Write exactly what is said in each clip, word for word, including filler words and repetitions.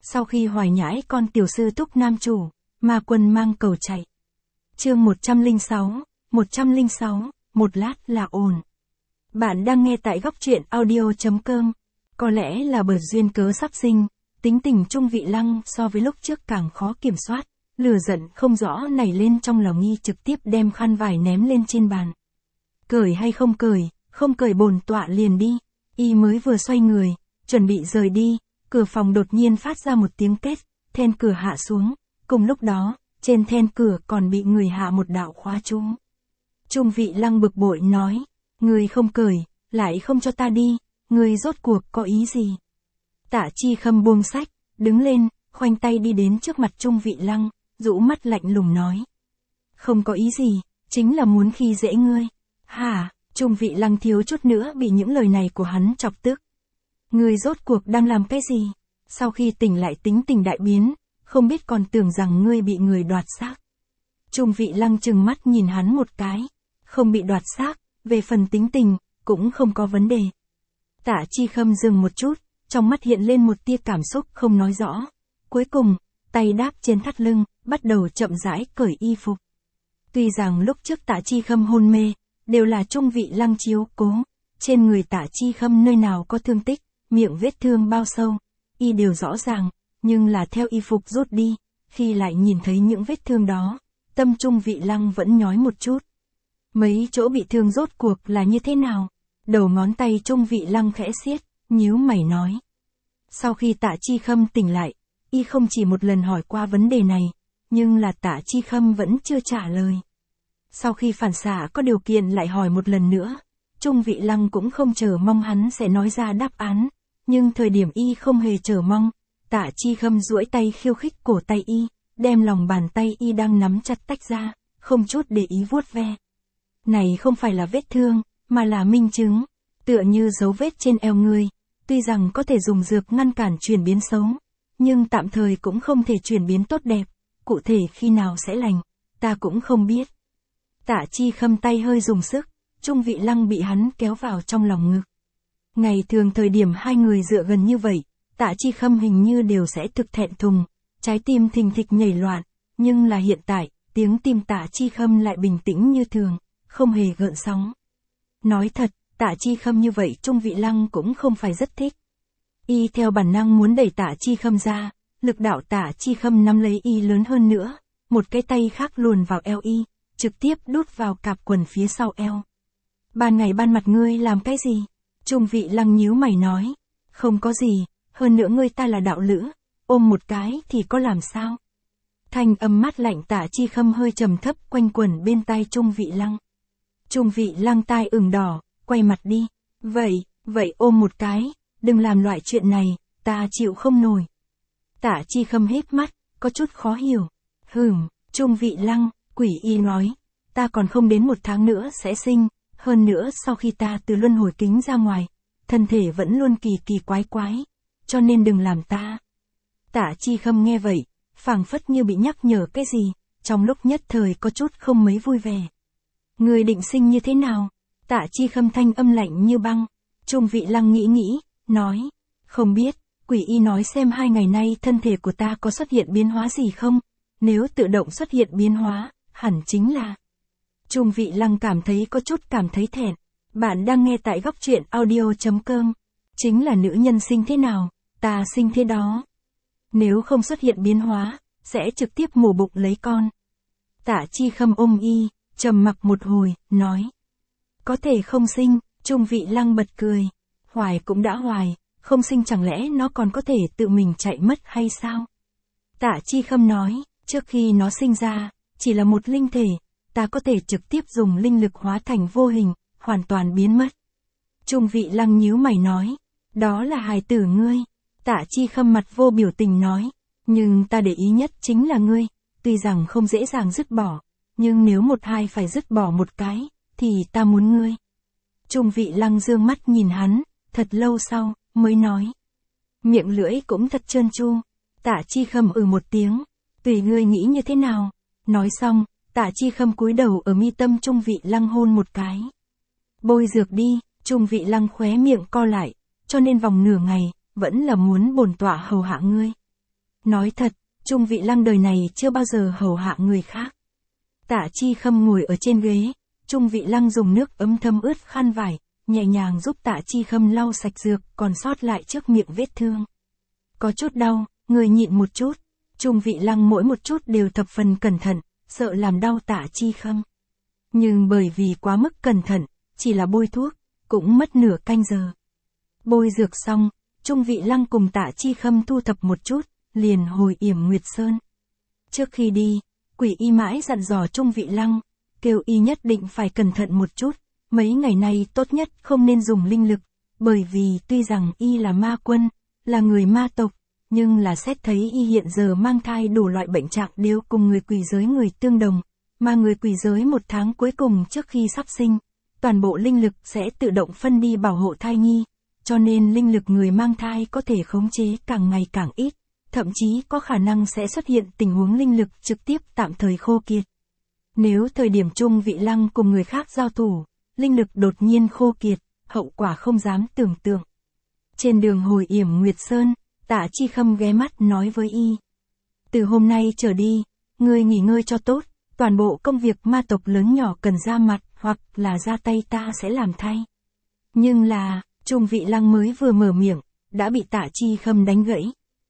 Sau khi hoài nhãi con tiểu sư túc nam chủ, ma quân mang cầu chạy. Chương một trăm lẻ sáu, một trăm lẻ sáu, một lát là ổn. Bạn đang nghe tại góc truyện audio chấm com. Có lẽ là bởi duyên cớ sắp sinh, tính tình Trung Vị Lăng so với lúc trước càng khó kiểm soát, lửa giận không rõ nảy lên trong lòng y trực tiếp đem khăn vải ném lên trên bàn. Cởi hay không cởi, không cởi bổn tọa liền đi. Y mới vừa xoay người, chuẩn bị rời đi, cửa phòng đột nhiên phát ra một tiếng két, then cửa hạ xuống, cùng lúc đó, trên then cửa còn bị người hạ một đạo khóa chú. Trung Vị Lăng bực bội nói, người không cởi, lại không cho ta đi, người rốt cuộc có ý gì? Tạ Chi Khâm buông sách, đứng lên, khoanh tay đi đến trước mặt Trung Vị Lăng, rũ mắt lạnh lùng nói. Không có ý gì, chính là muốn khi dễ ngươi. Hả? Trung Vị Lăng thiếu chút nữa bị những lời này của hắn chọc tức. Ngươi rốt cuộc đang làm cái gì? Sau khi tỉnh lại tính tình đại biến, không biết còn tưởng rằng ngươi bị người đoạt xác. Trung Vị Lăng trừng mắt nhìn hắn một cái, không bị đoạt xác, về phần tính tình, cũng không có vấn đề. Tạ Chi Khâm dừng một chút, trong mắt hiện lên một tia cảm xúc không nói rõ. Cuối cùng, tay đáp trên thắt lưng, bắt đầu chậm rãi cởi y phục. Tuy rằng lúc trước Tạ Chi Khâm hôn mê, đều là Trung Vị Lăng chiếu cố, trên người Tạ Chi Khâm nơi nào có thương tích, miệng vết thương bao sâu, y đều rõ ràng, nhưng là theo y phục rút đi, khi lại nhìn thấy những vết thương đó, tâm Trung Vị Lăng vẫn nhói một chút. Mấy chỗ bị thương rốt cuộc là như thế nào? Đầu ngón tay Trung Vị Lăng khẽ siết, nhíu mày nói. Sau khi Tạ Chi Khâm tỉnh lại, y không chỉ một lần hỏi qua vấn đề này, nhưng là Tạ Chi Khâm vẫn chưa trả lời. Sau khi phản xạ có điều kiện lại hỏi một lần nữa, Trung Vị Lăng cũng không chờ mong hắn sẽ nói ra đáp án, nhưng thời điểm y không hề chờ mong, Tạ Chi Khâm duỗi tay khiêu khích cổ tay y, đem lòng bàn tay y đang nắm chặt tách ra, không chút để ý vuốt ve. Này không phải là vết thương, mà là minh chứng, tựa như dấu vết trên eo ngươi, tuy rằng có thể dùng dược ngăn cản chuyển biến xấu, nhưng tạm thời cũng không thể chuyển biến tốt đẹp, cụ thể khi nào sẽ lành, ta cũng không biết. Tạ Chi Khâm tay hơi dùng sức, Trung Vị Lăng bị hắn kéo vào trong lòng ngực. Ngày thường thời điểm hai người dựa gần như vậy, Tạ Chi Khâm hình như đều sẽ thực thẹn thùng, trái tim thình thịch nhảy loạn, nhưng là hiện tại, tiếng tim Tạ Chi Khâm lại bình tĩnh như thường, không hề gợn sóng. Nói thật, Tạ Chi Khâm như vậy Trung Vị Lăng cũng không phải rất thích. Y theo bản năng muốn đẩy Tạ Chi Khâm ra, lực đạo Tạ Chi Khâm nắm lấy y lớn hơn nữa, một cái tay khác luồn vào eo y, trực tiếp đút vào cạp quần phía sau eo. Ban ngày ban mặt ngươi làm cái gì? Trung Vị Lăng nhíu mày nói. Không có gì, hơn nữa ngươi ta là đạo lữ, ôm một cái thì có làm sao? Thanh âm mát lạnh Tạ Chi Khâm hơi trầm thấp quanh quẩn bên tai Trung Vị Lăng. Trung Vị Lăng tai ửng đỏ, quay mặt đi. Vậy, vậy ôm một cái, đừng làm loại chuyện này, ta chịu không nổi. Tạ Chi Khâm híp mắt, có chút khó hiểu. Hừm, Trung Vị Lăng, quỷ y nói, ta còn không đến một tháng nữa sẽ sinh, hơn nữa sau khi ta từ luân hồi kính ra ngoài, thân thể vẫn luôn kỳ kỳ quái quái, cho nên đừng làm ta. Tạ Chi Khâm nghe vậy, phảng phất như bị nhắc nhở cái gì, trong lúc nhất thời có chút không mấy vui vẻ. Người định sinh như thế nào? Tạ Chi Khâm thanh âm lạnh như băng. Trung Vị Lăng nghĩ nghĩ, nói, không biết, quỷ y nói xem hai ngày nay thân thể của ta có xuất hiện biến hóa gì không, nếu tự động xuất hiện biến hóa, hẳn chính là. Trung Vị Lăng cảm thấy có chút cảm thấy thẹn. Bạn đang nghe tại góc truyện audio chấm com. Chính là nữ nhân sinh thế nào, ta sinh thế đó. Nếu không xuất hiện biến hóa, sẽ trực tiếp mổ bụng lấy con. Tạ Chi Khâm ôm y, trầm mặc một hồi, nói. Có thể không sinh, Trung Vị Lăng bật cười. Hoài cũng đã hoài, không sinh chẳng lẽ nó còn có thể tự mình chạy mất hay sao? Tạ Chi Khâm nói, trước khi nó sinh ra, chỉ là một linh thể, ta có thể trực tiếp dùng linh lực hóa thành vô hình, hoàn toàn biến mất. Trung Vị Lăng nhíu mày nói, đó là hài tử ngươi. Tạ Chi Khâm mặt vô biểu tình nói, nhưng ta để ý nhất chính là ngươi, tuy rằng không dễ dàng dứt bỏ, nhưng nếu một hai phải dứt bỏ một cái, thì ta muốn ngươi. Trung Vị Lăng dương mắt nhìn hắn, thật lâu sau, mới nói. Miệng lưỡi cũng thật trơn tru. Tạ Chi Khâm ừ một tiếng, tùy ngươi nghĩ như thế nào. Nói xong, Tạ Chi Khâm cúi đầu ở mi tâm Trung Vị Lăng hôn một cái. Bôi dược đi, Trung Vị Lăng khóe miệng co lại, cho nên vòng nửa ngày, vẫn là muốn bổn tọa hầu hạ ngươi. Nói thật, Trung Vị Lăng đời này chưa bao giờ hầu hạ người khác. Tạ Chi Khâm ngồi ở trên ghế, Trung Vị Lăng dùng nước ấm thấm ướt khăn vải, nhẹ nhàng giúp Tạ Chi Khâm lau sạch dược còn sót lại trước miệng vết thương. Có chút đau, người nhịn một chút. Trung Vị Lăng mỗi một chút đều thập phần cẩn thận, sợ làm đau Tạ Chi Khâm. Nhưng bởi vì quá mức cẩn thận, chỉ là bôi thuốc, cũng mất nửa canh giờ. Bôi dược xong, Trung Vị Lăng cùng Tạ Chi Khâm thu thập một chút, liền hồi Yểm Nguyệt Sơn. Trước khi đi, Quỷ Y mãi dặn dò Trung Vị Lăng, kêu y nhất định phải cẩn thận một chút, mấy ngày nay tốt nhất không nên dùng linh lực, bởi vì tuy rằng y là ma quân, là người ma tộc, nhưng là xét thấy y hiện giờ mang thai đủ loại bệnh trạng đều cùng người quỷ giới người tương đồng, mà người quỷ giới một tháng cuối cùng trước khi sắp sinh, toàn bộ linh lực sẽ tự động phân đi bảo hộ thai nhi, cho nên linh lực người mang thai có thể khống chế càng ngày càng ít, thậm chí có khả năng sẽ xuất hiện tình huống linh lực trực tiếp tạm thời khô kiệt. Nếu thời điểm Trung Vị Lăng cùng người khác giao thủ, linh lực đột nhiên khô kiệt, hậu quả không dám tưởng tượng. Trên đường hồi Yểm Nguyệt Sơn, Tạ Chi Khâm ghé mắt nói với y. Từ hôm nay trở đi, ngươi nghỉ ngơi cho tốt, toàn bộ công việc ma tộc lớn nhỏ cần ra mặt hoặc là ra tay ta sẽ làm thay. Nhưng là, Trung Vị Lăng mới vừa mở miệng, đã bị Tạ Chi Khâm đánh gãy.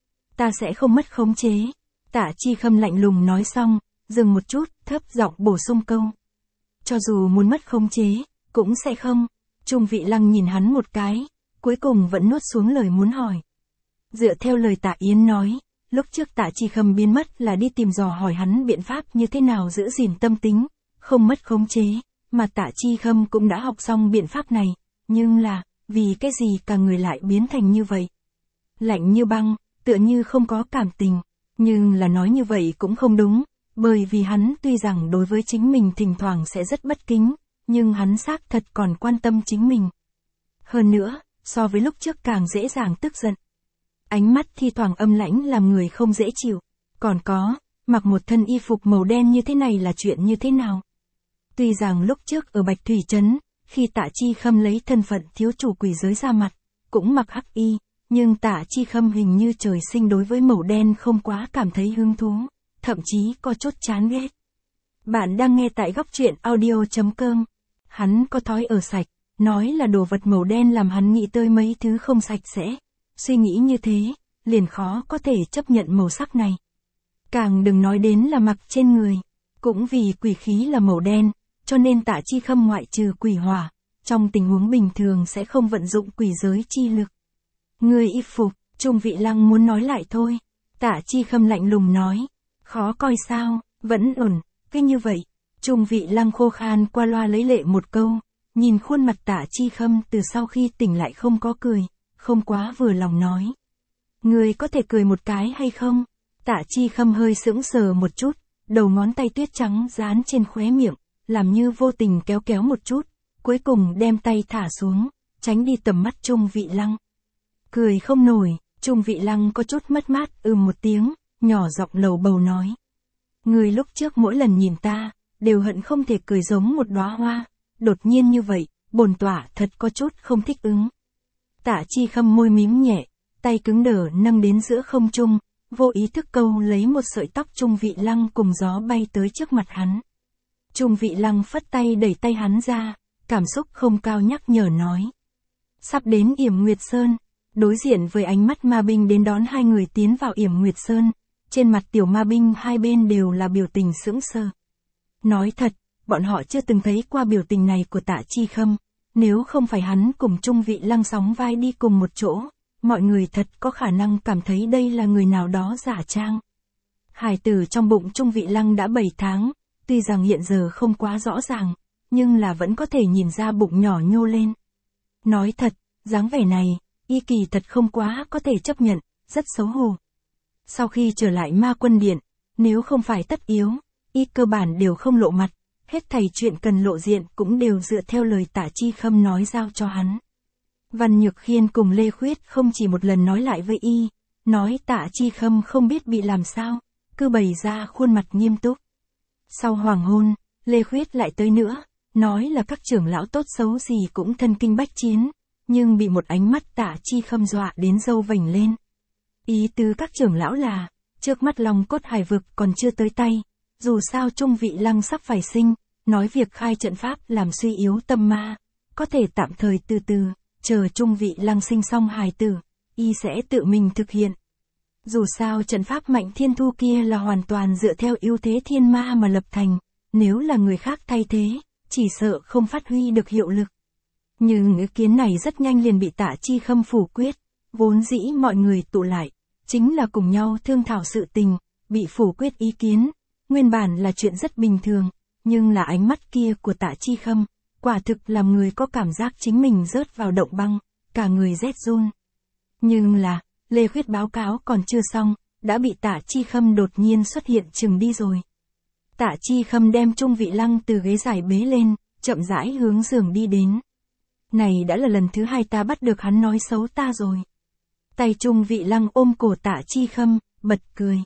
Ta sẽ không mất khống chế. Tạ Chi Khâm lạnh lùng nói xong, dừng một chút, thấp giọng bổ sung câu. Cho dù muốn mất khống chế, cũng sẽ không. Trung Vị Lăng nhìn hắn một cái, cuối cùng vẫn nuốt xuống lời muốn hỏi. Dựa theo lời Tạ Yến nói, lúc trước Tạ Chi Khâm biến mất là đi tìm dò hỏi hắn biện pháp như thế nào giữ gìn tâm tính, không mất khống chế, mà Tạ Chi Khâm cũng đã học xong biện pháp này, nhưng là, vì cái gì cả người lại biến thành như vậy? Lạnh như băng, tựa như không có cảm tình, nhưng là nói như vậy cũng không đúng, bởi vì hắn tuy rằng đối với chính mình thỉnh thoảng sẽ rất bất kính, nhưng hắn xác thật còn quan tâm chính mình. Hơn nữa, so với lúc trước càng dễ dàng tức giận. Ánh mắt thi thoảng âm lãnh làm người không dễ chịu. Còn có, mặc một thân y phục màu đen như thế này là chuyện như thế nào? Tuy rằng lúc trước ở Bạch Thủy Trấn, khi Tạ Chi Khâm lấy thân phận thiếu chủ quỷ giới ra mặt, cũng mặc hắc y, nhưng Tạ Chi Khâm hình như trời sinh đối với màu đen không quá cảm thấy hứng thú, thậm chí có chút chán ghét. Bạn đang nghe tại góc truyện audio chấm com. Hắn có thói ở sạch, nói là đồ vật màu đen làm hắn nghĩ tới mấy thứ không sạch sẽ. Suy nghĩ như thế, liền khó có thể chấp nhận màu sắc này. Càng đừng nói đến là mặc trên người. Cũng vì quỷ khí là màu đen, cho nên Tạ Chi Khâm ngoại trừ quỷ hỏa, trong tình huống bình thường sẽ không vận dụng quỷ giới chi lực. Người y phục, Trung Vị Lăng muốn nói lại thôi. Tạ Chi Khâm lạnh lùng nói. Khó coi sao, vẫn ổn, cái như vậy. Trung Vị Lăng khô khan qua loa lấy lệ một câu, nhìn khuôn mặt Tạ Chi Khâm từ sau khi tỉnh lại không có cười, không quá vừa lòng nói. Người có thể cười một cái hay không? Tạ Chi Khâm hơi sững sờ một chút, đầu ngón tay tuyết trắng dán trên khóe miệng, làm như vô tình kéo kéo một chút, cuối cùng đem tay thả xuống, tránh đi tầm mắt Trung Vị Lăng. Cười không nổi, Trung Vị Lăng có chút mất mát ừm một tiếng, nhỏ giọng lầu bầu nói. Người lúc trước mỗi lần nhìn ta, đều hận không thể cười giống một đóa hoa, đột nhiên như vậy, bổn tọa thật có chút không thích ứng. Tạ Chi Khâm môi mím nhẹ, tay cứng đờ nâng đến giữa không trung, vô ý thức câu lấy một sợi tóc Trung Vị Lăng cùng gió bay tới trước mặt hắn. Trung Vị Lăng phất tay đẩy tay hắn ra, cảm xúc không cao nhắc nhở nói. Sắp đến Yểm Nguyệt Sơn, đối diện với ánh mắt ma binh đến đón hai người tiến vào Yểm Nguyệt Sơn, trên mặt tiểu ma binh hai bên đều là biểu tình sững sờ. Nói thật, bọn họ chưa từng thấy qua biểu tình này của Tạ Chi Khâm, nếu không phải hắn cùng Trung Vị Lăng sóng vai đi cùng một chỗ, mọi người thật có khả năng cảm thấy đây là người nào đó giả trang. Hài tử trong bụng Trung Vị Lăng đã bảy tháng, tuy rằng hiện giờ không quá rõ ràng, nhưng là vẫn có thể nhìn ra bụng nhỏ nhô lên. Nói thật, dáng vẻ này, y kỳ thật không quá có thể chấp nhận, rất xấu hổ. Sau khi trở lại Ma Quân Điện, nếu không phải tất yếu, y cơ bản đều không lộ mặt, hết thảy chuyện cần lộ diện cũng đều dựa theo lời Tạ Chi Khâm nói giao cho hắn. Văn Nhược Khiên cùng Lê Khuyết không chỉ một lần nói lại với y, nói Tạ Chi Khâm không biết bị làm sao, cứ bày ra khuôn mặt nghiêm túc. Sau hoàng hôn, Lê Khuyết lại tới nữa, nói là các trưởng lão tốt xấu gì cũng thân kinh bách chiến, nhưng bị một ánh mắt Tạ Chi Khâm dọa đến râu vành lên. Ý tứ các trưởng lão là, trước mắt Long Cốt Hải vực còn chưa tới tay, dù sao Trung Vị Lăng sắp phải sinh, nói việc khai trận pháp làm suy yếu tâm ma, có thể tạm thời từ từ, chờ Trung Vị Lăng sinh xong hài tử, y sẽ tự mình thực hiện. Dù sao trận pháp Mạnh Thiên Thu kia là hoàn toàn dựa theo ưu thế thiên ma mà lập thành, nếu là người khác thay thế, chỉ sợ không phát huy được hiệu lực. Nhưng ý kiến này rất nhanh liền bị Tạ Chi Khâm phủ quyết, vốn dĩ mọi người tụ lại, chính là cùng nhau thương thảo sự tình, bị phủ quyết ý kiến, nguyên bản là chuyện rất bình thường, nhưng là ánh mắt kia của Tạ Chi Khâm, quả thực làm người có cảm giác chính mình rớt vào động băng, cả người rét run. Nhưng là, Lê Khuyết báo cáo còn chưa xong, đã bị Tạ Chi Khâm đột nhiên xuất hiện chừng đi rồi. Tạ Chi Khâm đem Trung Vị Lăng từ ghế giải bế lên, chậm rãi hướng giường đi đến. Này đã là lần thứ hai ta bắt được hắn nói xấu ta rồi. Tay Trung Vị Lăng ôm cổ Tạ Chi Khâm, bật cười.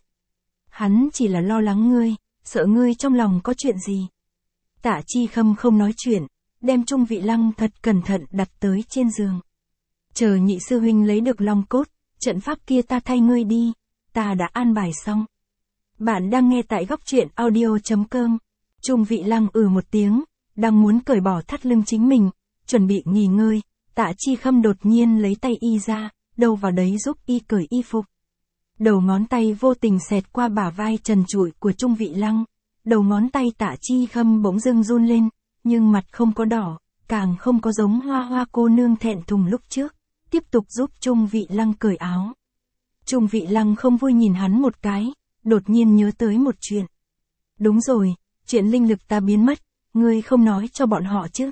Hắn chỉ là lo lắng ngươi, sợ ngươi trong lòng có chuyện gì. Tạ Chi Khâm không nói chuyện, đem Trung Vị Lăng thật cẩn thận đặt tới trên giường. Chờ nhị sư huynh lấy được long cốt, trận pháp kia ta thay ngươi đi, ta đã an bài xong. Bạn đang nghe tại góc truyện audio chấm com. Trung Vị Lăng ừ một tiếng, đang muốn cởi bỏ thắt lưng chính mình, chuẩn bị nghỉ ngơi, Tạ Chi Khâm đột nhiên lấy tay y ra, đâu vào đấy giúp y cởi y phục. Đầu ngón tay vô tình xẹt qua bả vai trần trụi của Trung Vị Lăng, đầu ngón tay Tạ Chi Khâm bỗng dưng run lên, nhưng mặt không có đỏ, càng không có giống Hoa Hoa cô nương thẹn thùng lúc trước, tiếp tục giúp Trung Vị Lăng cởi áo. Trung Vị Lăng không vui nhìn hắn một cái, đột nhiên nhớ tới một chuyện. Đúng rồi, chuyện linh lực ta biến mất, ngươi không nói cho bọn họ chứ?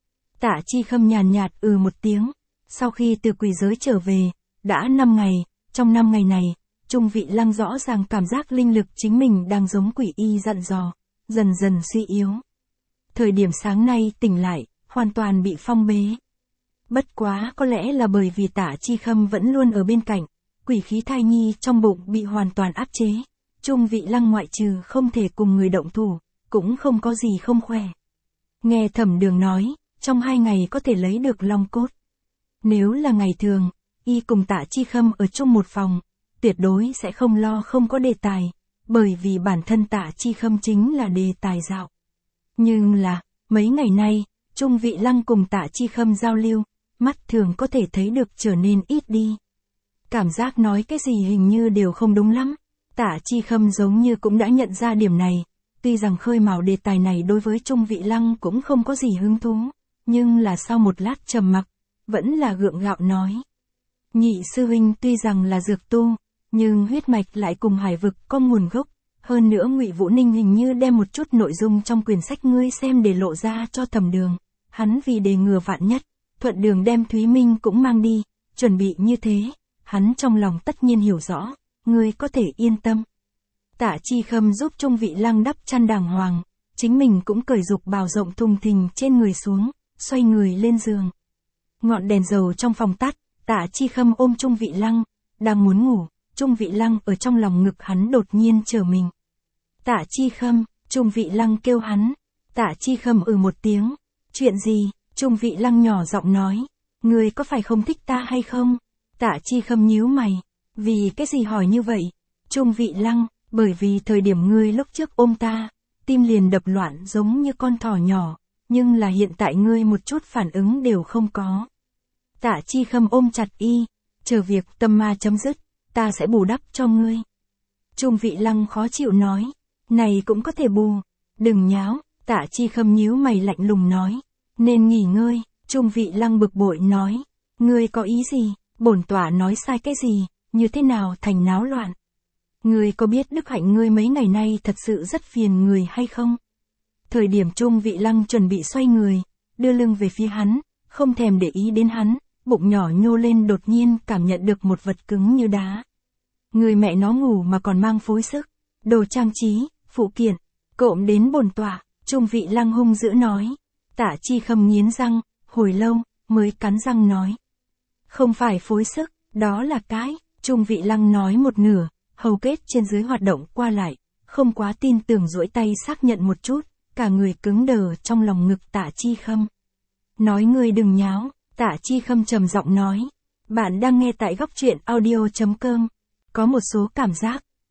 Tạ Chi Khâm nhàn nhạt ừ một tiếng, sau khi từ quỷ giới trở về, đã năm ngày, trong năm ngày này, Trung Vị Lăng rõ ràng cảm giác linh lực chính mình đang giống quỷ y dặn dò, dần dần suy yếu. Thời điểm sáng nay tỉnh lại, hoàn toàn bị phong bế. Bất quá có lẽ là bởi vì Tạ Chi Khâm vẫn luôn ở bên cạnh, quỷ khí thai nhi trong bụng bị hoàn toàn áp chế. Trung Vị Lăng ngoại trừ không thể cùng người động thủ, cũng không có gì không khỏe. Nghe Thẩm Đường nói, trong hai ngày có thể lấy được long cốt. Nếu là ngày thường, y cùng Tạ Chi Khâm ở chung một phòng, tuyệt đối sẽ không lo không có đề tài, bởi vì bản thân Tạ Chi Khâm chính là đề tài dạo. Nhưng là, mấy ngày nay, Trung Vị Lăng cùng Tạ Chi Khâm giao lưu, mắt thường có thể thấy được trở nên ít đi. Cảm giác nói cái gì hình như đều không đúng lắm. Tạ Chi Khâm giống như cũng đã nhận ra điểm này, tuy rằng khơi mào đề tài này đối với Trung Vị Lăng cũng không có gì hứng thú, nhưng là sau một lát trầm mặc, vẫn là gượng gạo nói. Nhị sư huynh tuy rằng là dược tu, nhưng huyết mạch lại cùng hải vực có nguồn gốc, hơn nữa Ngụy Vũ Ninh hình như đem một chút nội dung trong quyển sách ngươi xem để lộ ra cho Thẩm Đường, hắn vì đề ngừa vạn nhất, thuận đường đem Thúy Minh cũng mang đi, chuẩn bị như thế, hắn trong lòng tất nhiên hiểu rõ, ngươi có thể yên tâm. Tạ Chi Khâm giúp Trung Vị Lăng đắp chăn đàng hoàng, chính mình cũng cởi dục bào rộng thùng thình trên người xuống, xoay người lên giường. Ngọn đèn dầu trong phòng tắt, Tạ Chi Khâm ôm Trung Vị Lăng, đang muốn ngủ, Trung Vị Lăng ở trong lòng ngực hắn đột nhiên trở mình. Tạ Chi Khâm, Trung Vị Lăng kêu hắn. Tạ Chi Khâm ừ một tiếng. Chuyện gì? Trung Vị Lăng nhỏ giọng nói. Ngươi có phải không thích ta hay không? Tạ Chi Khâm nhíu mày. Vì cái gì hỏi như vậy? Trung Vị Lăng, bởi vì thời điểm ngươi lúc trước ôm ta, tim liền đập loạn giống như con thỏ nhỏ, nhưng là hiện tại ngươi một chút phản ứng đều không có. Tạ Chi Khâm ôm chặt y, chờ việc tâm ma chấm dứt, ta sẽ bù đắp cho ngươi. Trung Vị Lăng khó chịu nói, này cũng có thể bù, đừng nháo. Tạ Chi Khâm nhíu mày lạnh lùng nói, nên nghỉ ngơi. Trung Vị Lăng bực bội nói, ngươi có ý gì, bổn tọa nói sai cái gì, như thế nào thành náo loạn. Ngươi có biết đức hạnh ngươi mấy ngày nay thật sự rất phiền người hay không? Thời điểm Trung Vị Lăng chuẩn bị xoay người, đưa lưng về phía hắn, không thèm để ý đến hắn, bụng nhỏ nhô lên đột nhiên cảm nhận được một vật cứng như đá. Người mẹ nó ngủ mà còn mang phối sức, đồ trang trí, phụ kiện, cộm đến bổn tọa. Trung Vị Lăng hung dữ nói. Tạ Chi Khâm nghiến răng, hồi lâu, mới cắn răng nói. Không phải phối sức, đó là cái. Trung Vị Lăng nói một nửa, hầu kết trên dưới hoạt động qua lại, không quá tin tưởng duỗi tay xác nhận một chút, cả người cứng đờ trong lòng ngực Tạ Chi Khâm. Nói ngươi đừng nháo, Tạ Chi Khâm trầm giọng nói. Bạn đang nghe tại góc truyện audio chấm com. Có một số cảm giác,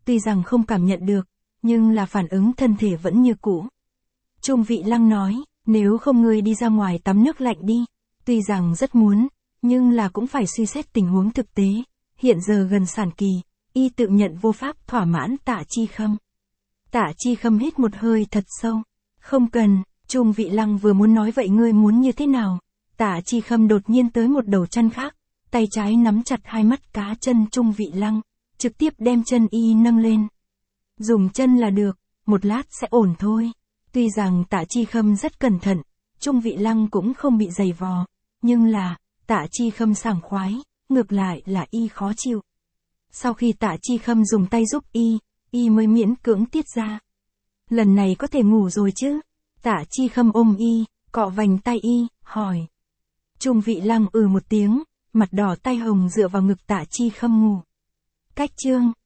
tuy rằng không cảm nhận được, nhưng là phản ứng thân thể vẫn như cũ. Trung Vị Lăng nói, nếu không ngươi đi ra ngoài tắm nước lạnh đi, tuy rằng rất muốn, nhưng là cũng phải suy xét tình huống thực tế, hiện giờ gần sản kỳ, y tự nhận vô pháp thỏa mãn Tạ Chi Khâm. Tạ Chi Khâm hít một hơi thật sâu, không cần, Trung Vị Lăng vừa muốn nói vậy ngươi muốn như thế nào, Tạ Chi Khâm đột nhiên tới một đầu chân khác, tay trái nắm chặt hai mắt cá chân Trung Vị Lăng, trực tiếp đem chân y nâng lên. Dùng chân là được, một lát sẽ ổn thôi. Tuy rằng Tạ Chi Khâm rất cẩn thận, Trung Vị Lăng cũng không bị dày vò, nhưng là, Tạ Chi Khâm sảng khoái, ngược lại là y khó chịu. Sau khi Tạ Chi Khâm dùng tay giúp y, y mới miễn cưỡng tiết ra. Lần này có thể ngủ rồi chứ? Tạ Chi Khâm ôm y, cọ vành tay y, hỏi. Trung Vị Lăng ừ một tiếng, mặt đỏ tay hồng dựa vào ngực Tạ Chi Khâm ngủ. Cách chương